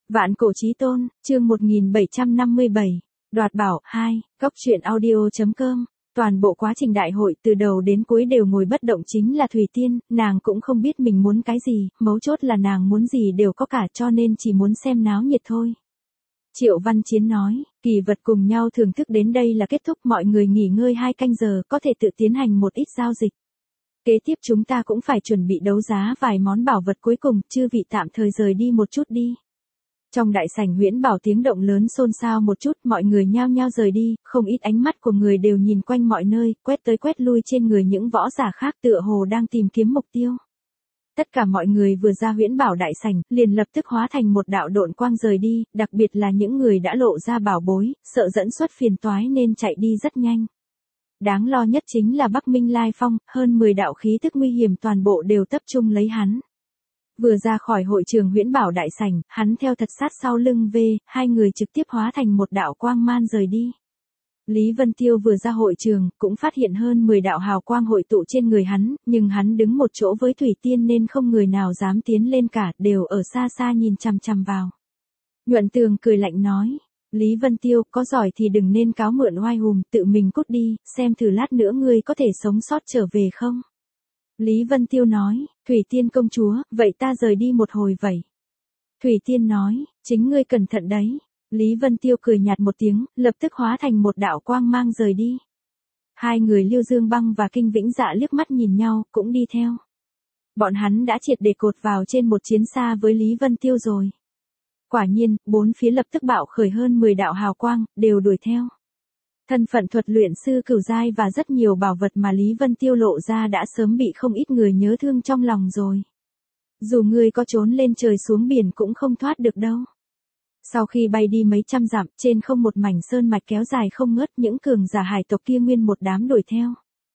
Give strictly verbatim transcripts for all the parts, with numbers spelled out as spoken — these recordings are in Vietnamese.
Vạn cổ chí tôn, chương một nghìn bảy trăm năm mươi bảy, đoạt bảo, hai, góc truyện audio.com. Toàn bộ quá trình đại hội từ đầu đến cuối đều ngồi bất động chính là Thủy Tiên, nàng cũng không biết mình muốn cái gì, mấu chốt là nàng muốn gì đều có cả cho nên chỉ muốn xem náo nhiệt thôi. Triệu Văn Chiến nói, kỳ vật cùng nhau thưởng thức đến đây là kết thúc, mọi người nghỉ ngơi hai canh giờ có thể tự tiến hành một ít giao dịch. Kế tiếp chúng ta cũng phải chuẩn bị đấu giá vài món bảo vật cuối cùng, chư vị tạm thời rời đi một chút đi. Trong đại sảnh Huyễn Bảo tiếng động lớn xôn xao một chút, mọi người nhao nhao rời đi, không ít ánh mắt của người đều nhìn quanh mọi nơi, quét tới quét lui trên người những võ giả khác tựa hồ đang tìm kiếm mục tiêu. Tất cả mọi người vừa ra Huyễn Bảo đại sảnh, liền lập tức hóa thành một đạo độn quang rời đi, đặc biệt là những người đã lộ ra bảo bối, sợ dẫn xuất phiền toái nên chạy đi rất nhanh. Đáng lo nhất chính là Bắc Minh Lai Phong, hơn mười đạo khí tức nguy hiểm toàn bộ đều tập trung lấy hắn. Vừa ra khỏi hội trường Huyễn Bảo đại sảnh, hắn theo thật sát sau lưng về, hai người trực tiếp hóa thành một đạo quang man rời đi. Lý Vân Tiêu vừa ra hội trường, cũng phát hiện hơn mười đạo hào quang hội tụ trên người hắn, nhưng hắn đứng một chỗ với Thủy Tiên nên không người nào dám tiến lên cả, đều ở xa xa nhìn chằm chằm vào. Nhuận Tường cười lạnh nói, Lý Vân Tiêu, có giỏi thì đừng nên cáo mượn oai hùng, tự mình cút đi, xem thử lát nữa ngươi có thể sống sót trở về không. Lý Vân Tiêu nói, Thủy Tiên công chúa, vậy ta rời đi một hồi vậy. Thủy Tiên nói, chính ngươi cẩn thận đấy. Lý Vân Tiêu cười nhạt một tiếng, lập tức hóa thành một đạo quang mang rời đi. Hai người Liêu Dương Băng và Kinh Vĩnh Dạ liếc mắt nhìn nhau, cũng đi theo. Bọn hắn đã triệt để cột vào trên một chiến xa với Lý Vân Tiêu rồi. Quả nhiên, bốn phía lập tức bạo khởi hơn mười đạo hào quang, đều đuổi theo. Thân phận thuật luyện sư cửu giai và rất nhiều bảo vật mà Lý Vân Tiêu lộ ra đã sớm bị không ít người nhớ thương trong lòng rồi. Dù người có trốn lên trời xuống biển cũng không thoát được đâu. Sau khi bay đi mấy trăm dặm, trên không một mảnh sơn mạch kéo dài không ngớt, những cường giả hải tộc kia nguyên một đám đuổi theo.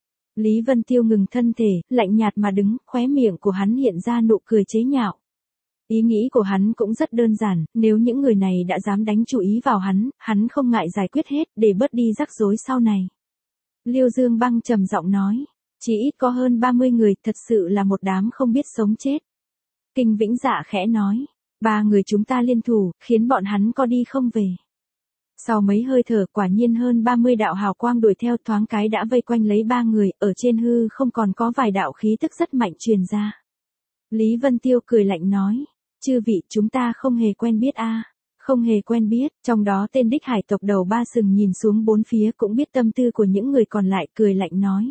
Lý Vân Tiêu ngừng thân thể, lạnh nhạt mà đứng, khóe miệng của hắn hiện ra nụ cười chế nhạo. Ý nghĩ của hắn cũng rất đơn giản, nếu những người này đã dám đánh chú ý vào hắn, hắn không ngại giải quyết hết, để bớt đi rắc rối sau này. Liêu Dương Băng trầm giọng nói, chỉ ít có hơn ba mươi người, thật sự là một đám không biết sống chết. Kinh Vĩnh Dạ khẽ nói, ba người chúng ta liên thủ, khiến bọn hắn có đi không về. Sau mấy hơi thở, quả nhiên hơn ba mươi đạo hào quang đuổi theo, thoáng cái đã vây quanh lấy ba người, ở trên hư không còn có vài đạo khí tức rất mạnh truyền ra. Lý Vân Tiêu cười lạnh nói, chư vị, chúng ta không hề quen biết a. À? Không hề quen biết, trong đó tên đích hải tộc đầu ba sừng nhìn xuống bốn phía cũng biết tâm tư của những người còn lại, cười lạnh nói.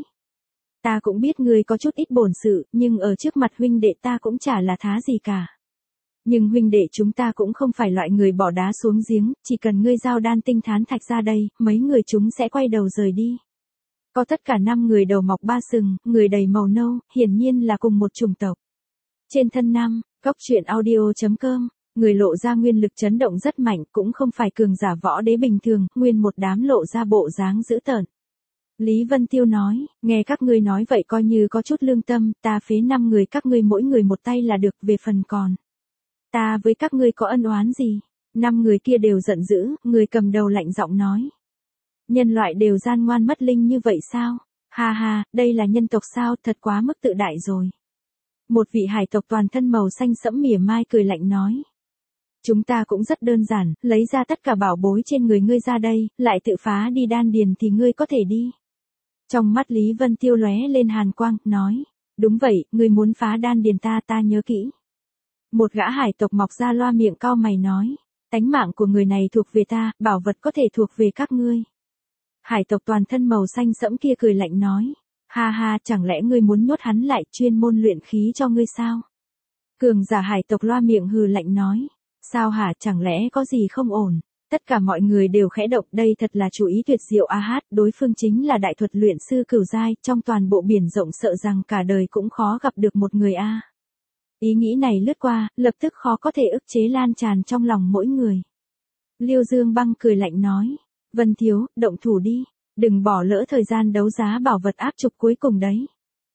Ta cũng biết ngươi có chút ít bổn sự, nhưng ở trước mặt huynh đệ ta cũng chả là thá gì cả. Nhưng huynh đệ chúng ta cũng không phải loại người bỏ đá xuống giếng, chỉ cần ngươi giao đan tinh thán thạch ra đây, mấy người chúng sẽ quay đầu rời đi. Có tất cả năm người đầu mọc ba sừng, người đầy màu nâu, hiển nhiên là cùng một chủng tộc. Trên thân năm, góc truyện audio.com, người lộ ra nguyên lực chấn động rất mạnh, cũng không phải cường giả võ đế bình thường, nguyên một đám lộ ra bộ dáng dữ tợn. Lý Vân Tiêu nói, nghe các ngươi nói vậy coi như có chút lương tâm, ta phế năm người các ngươi mỗi người một tay là được, về phần còn. Ta với các ngươi có ân oán gì? Năm người kia đều giận dữ, người cầm đầu lạnh giọng nói. Nhân loại đều gian ngoan mất linh như vậy sao? Ha ha, đây là nhân tộc sao, thật quá mức tự đại rồi. Một vị hải tộc toàn thân màu xanh sẫm mỉa mai cười lạnh nói. Chúng ta cũng rất đơn giản, lấy ra tất cả bảo bối trên người ngươi ra đây, lại tự phá đi đan điền thì ngươi có thể đi. Trong mắt Lý Vân Tiêu lóe lên hàn quang, nói. Đúng vậy, ngươi muốn phá đan điền ta, ta nhớ kỹ. Một gã hải tộc mọc ra loa miệng cau mày nói. Tánh mạng của người này thuộc về ta, bảo vật có thể thuộc về các ngươi. Hải tộc toàn thân màu xanh sẫm kia cười lạnh nói. Ha ha, chẳng lẽ ngươi muốn nhốt hắn lại, chuyên môn luyện khí cho ngươi sao? Cường giả hải tộc loa miệng hừ lạnh nói. Sao hả, chẳng lẽ có gì không ổn? Tất cả mọi người đều khẽ động, đây thật là chủ ý tuyệt diệu a hát, đối phương chính là đại thuật luyện sư cửu giai, trong toàn bộ biển rộng sợ rằng cả đời cũng khó gặp được một người a. Ý nghĩ này lướt qua, lập tức khó có thể ức chế lan tràn trong lòng mỗi người. Liêu Dương Băng cười lạnh nói. Vân Thiếu, động thủ đi. Đừng bỏ lỡ thời gian đấu giá bảo vật áp trục cuối cùng đấy.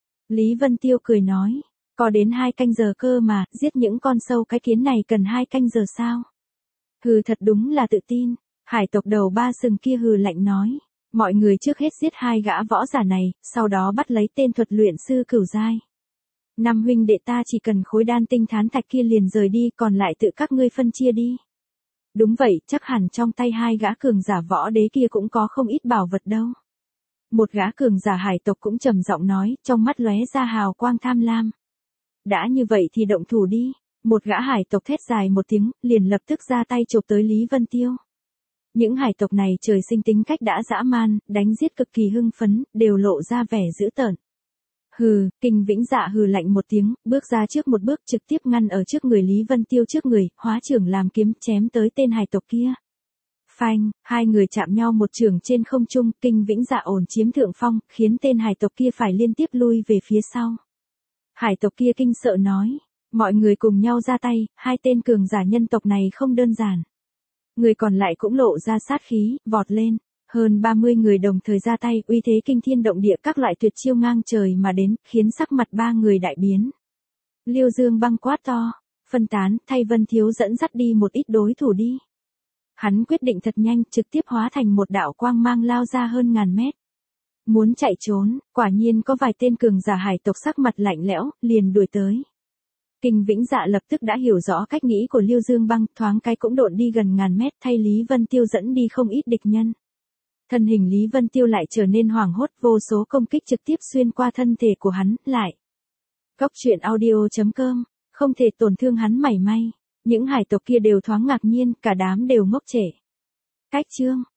Lý Vân Tiêu cười nói. Có đến hai canh giờ cơ mà, giết những con sâu cái kiến này cần hai canh giờ sao? Hừ, thật đúng là tự tin. Hải tộc đầu ba sừng kia hừ lạnh nói. Mọi người trước hết giết hai gã võ giả này, sau đó bắt lấy tên thuật luyện sư cửu giai. Năm huynh đệ ta chỉ cần khối đan tinh thán thạch kia liền rời đi, còn lại tự các ngươi phân chia đi. Đúng vậy, chắc hẳn trong tay hai gã cường giả võ đế kia cũng có không ít bảo vật đâu. Một gã cường giả hải tộc cũng trầm giọng nói, trong mắt lóe ra hào quang tham lam. Đã như vậy thì động thủ đi. Một gã hải tộc thét dài một tiếng, liền lập tức ra tay chộp tới Lý Vân Tiêu. Những hải tộc này trời sinh tính cách đã dã man, đánh giết cực kỳ hưng phấn, đều lộ ra vẻ dữ tợn. Hừ, Kinh Vĩnh Dạ hừ lạnh một tiếng, bước ra trước một bước trực tiếp ngăn ở trước người Lý Vân Tiêu trước người, hóa trưởng làm kiếm chém tới tên hải tộc kia. Phanh, hai người chạm nhau một trường trên không trung, Kinh Vĩnh Dạ ổn chiếm thượng phong, khiến tên hải tộc kia phải liên tiếp lui về phía sau. Hải tộc kia kinh sợ nói, mọi người cùng nhau ra tay, hai tên cường giả nhân tộc này không đơn giản. Người còn lại cũng lộ ra sát khí, vọt lên. Hơn ba mươi người đồng thời ra tay, uy thế kinh thiên động địa, các loại tuyệt chiêu ngang trời mà đến, khiến sắc mặt ba người đại biến. Liêu Dương Băng quát to, phân tán, thay Vân Thiếu dẫn dắt đi một ít đối thủ đi. Hắn quyết định thật nhanh, trực tiếp hóa thành một đạo quang mang lao ra hơn ngàn mét. Muốn chạy trốn, quả nhiên có vài tên cường giả hải tộc sắc mặt lạnh lẽo, liền đuổi tới. Kinh Vĩnh Dạ lập tức đã hiểu rõ cách nghĩ của Liêu Dương Băng, thoáng cái cũng độn đi gần ngàn mét, thay Lý Vân Tiêu dẫn đi không ít địch nhân. Thân hình Lý Vân Tiêu lại trở nên hoảng hốt, vô số công kích trực tiếp xuyên qua thân thể của hắn, lại. Góc truyện audio chấm com, không thể tổn thương hắn mảy may. Những hải tộc kia đều thoáng ngạc nhiên, cả đám đều ngốc trệ. Cách chương